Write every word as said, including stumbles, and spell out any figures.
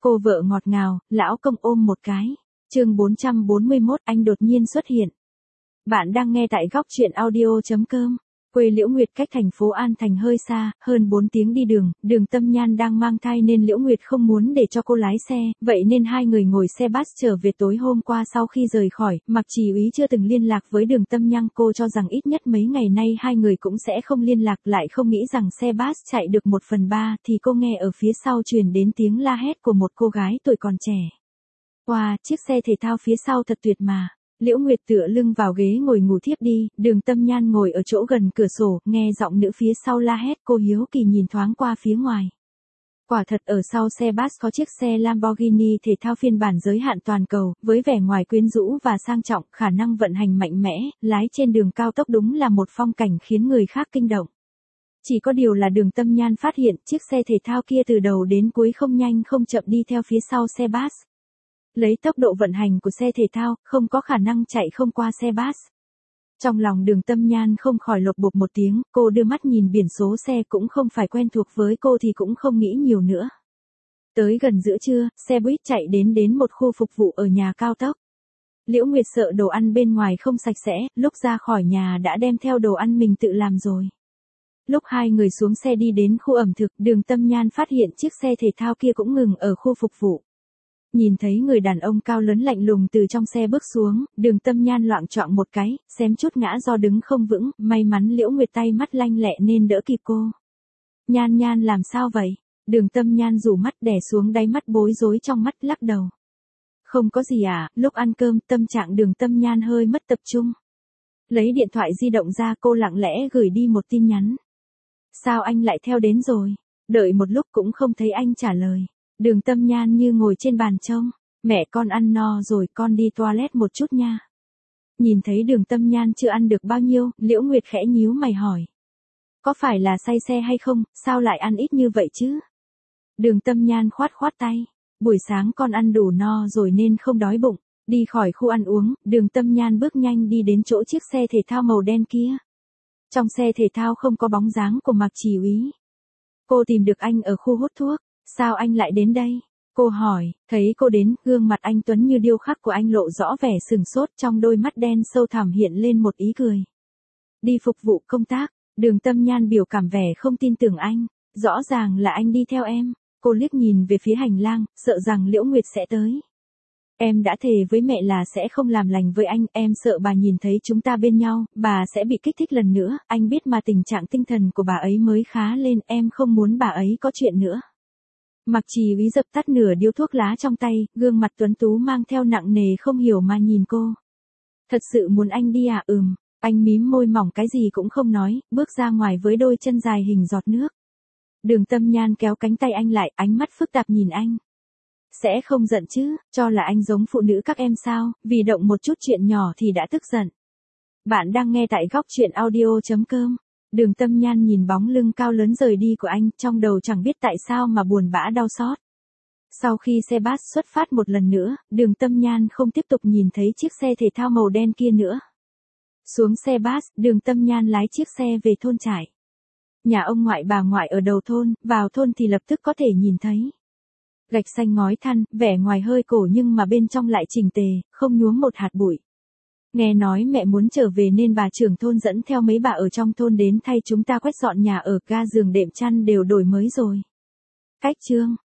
Cô vợ ngọt ngào, lão công ôm một cái. Chương bốn trăm bốn mươi mốt, anh đột nhiên xuất hiện. Bạn đang nghe tại góc truyện audio chấm com. Quê Liễu Nguyệt cách thành phố An Thành hơi xa, hơn bốn tiếng đi đường, Đường Tâm Nhan đang mang thai nên Liễu Nguyệt không muốn để cho cô lái xe, vậy nên hai người ngồi xe bus trở về. Tối hôm qua sau khi rời khỏi, Mạc Chỉ Úy chưa từng liên lạc với Đường Tâm Nhan, cô cho rằng ít nhất mấy ngày nay hai người cũng sẽ không liên lạc, lại không nghĩ rằng xe bus chạy được một phần ba thì cô nghe ở phía sau truyền đến tiếng la hét của một cô gái tuổi còn trẻ. Wow, chiếc xe thể thao phía sau thật tuyệt mà. Liễu Nguyệt tựa lưng vào ghế ngồi ngủ thiếp đi, Đường Tâm Nhan ngồi ở chỗ gần cửa sổ, nghe giọng nữ phía sau la hét, cô hiếu kỳ nhìn thoáng qua phía ngoài. Quả thật ở sau xe bus có chiếc xe Lamborghini thể thao phiên bản giới hạn toàn cầu, với vẻ ngoài quyến rũ và sang trọng, khả năng vận hành mạnh mẽ, lái trên đường cao tốc đúng là một phong cảnh khiến người khác kinh động. Chỉ có điều là Đường Tâm Nhan phát hiện chiếc xe thể thao kia từ đầu đến cuối không nhanh không chậm đi theo phía sau xe bus. Lấy tốc độ vận hành của xe thể thao, không có khả năng chạy không qua xe bus. Trong lòng Đường Tâm Nhan không khỏi lột bột một tiếng, cô đưa mắt nhìn biển số xe, cũng không phải quen thuộc với cô thì cũng không nghĩ nhiều nữa. Tới gần giữa trưa, xe buýt chạy đến đến một khu phục vụ ở nhà cao tốc. Liễu Nguyệt sợ đồ ăn bên ngoài không sạch sẽ, lúc ra khỏi nhà đã đem theo đồ ăn mình tự làm rồi. Lúc hai người xuống xe đi đến khu ẩm thực, Đường Tâm Nhan phát hiện chiếc xe thể thao kia cũng ngừng ở khu phục vụ. Nhìn thấy người đàn ông cao lớn lạnh lùng từ trong xe bước xuống, Đường Tâm Nhan loạng choạng một cái, xém chút ngã do đứng không vững, may mắn Liễu Nguyệt tay mắt lanh lẹ nên đỡ kịp cô. Nhan Nhan làm sao vậy? Đường Tâm Nhan rủ mắt đè xuống đáy mắt bối rối trong mắt, lắc đầu. Không có gì à, lúc ăn cơm tâm trạng Đường Tâm Nhan hơi mất tập trung. Lấy điện thoại di động ra, cô lặng lẽ gửi đi một tin nhắn. Sao anh lại theo đến rồi? Đợi một lúc cũng không thấy anh trả lời. Đường Tâm Nhan như ngồi trên bàn trông. Mẹ con ăn no rồi, con đi toilet một chút nha. Nhìn thấy Đường Tâm Nhan chưa ăn được bao nhiêu, Liễu Nguyệt khẽ nhíu mày hỏi. Có phải là say xe hay không, sao lại ăn ít như vậy chứ? Đường Tâm Nhan khoát khoát tay. Buổi sáng con ăn đủ no rồi nên không đói bụng. Đi khỏi khu ăn uống, Đường Tâm Nhan bước nhanh đi đến chỗ chiếc xe thể thao màu đen kia. Trong xe thể thao không có bóng dáng của Mạc Chỉ Úy. Cô tìm được anh ở khu hút thuốc. Sao anh lại đến đây? Cô hỏi, thấy cô đến, gương mặt anh tuấn như điêu khắc của anh lộ rõ vẻ sừng sốt, trong đôi mắt đen sâu thẳm hiện lên một ý cười. Đi phục vụ công tác. Đường Tâm Nhan biểu cảm vẻ không tin tưởng anh, rõ ràng là anh đi theo em. Cô liếc nhìn về phía hành lang, sợ rằng Liễu Nguyệt sẽ tới. Em đã thề với mẹ là sẽ không làm lành với anh, em sợ bà nhìn thấy chúng ta bên nhau, bà sẽ bị kích thích lần nữa, anh biết mà tình trạng tinh thần của bà ấy mới khá lên, em không muốn bà ấy có chuyện nữa. Mạc Chỉ Úy dập tắt nửa điếu thuốc lá trong tay, gương mặt tuấn tú mang theo nặng nề không hiểu mà nhìn cô. Thật sự muốn anh đi à? Ừm, anh mím môi mỏng cái gì cũng không nói, bước ra ngoài với đôi chân dài hình giọt nước. Đường Tâm Nhan kéo cánh tay anh lại, ánh mắt phức tạp nhìn anh. Sẽ không giận chứ, cho là anh giống phụ nữ các em sao, vì động một chút chuyện nhỏ thì đã tức giận. Bạn đang nghe tại góc truyện audio chấm com. Đường Tâm Nhan nhìn bóng lưng cao lớn rời đi của anh, trong đầu chẳng biết tại sao mà buồn bã đau xót. Sau khi xe bus xuất phát một lần nữa, Đường Tâm Nhan không tiếp tục nhìn thấy chiếc xe thể thao màu đen kia nữa. Xuống xe bus, Đường Tâm Nhan lái chiếc xe về thôn trại. Nhà ông ngoại bà ngoại ở đầu thôn, vào thôn thì lập tức có thể nhìn thấy. Gạch xanh ngói than, vẻ ngoài hơi cổ nhưng mà bên trong lại chỉnh tề, không nhuốm một hạt bụi. Nghe nói mẹ muốn trở về nên bà trưởng thôn dẫn theo mấy bà ở trong thôn đến thay chúng ta quét dọn nhà ở, ga giường đệm chăn đều đổi mới rồi. Cách chương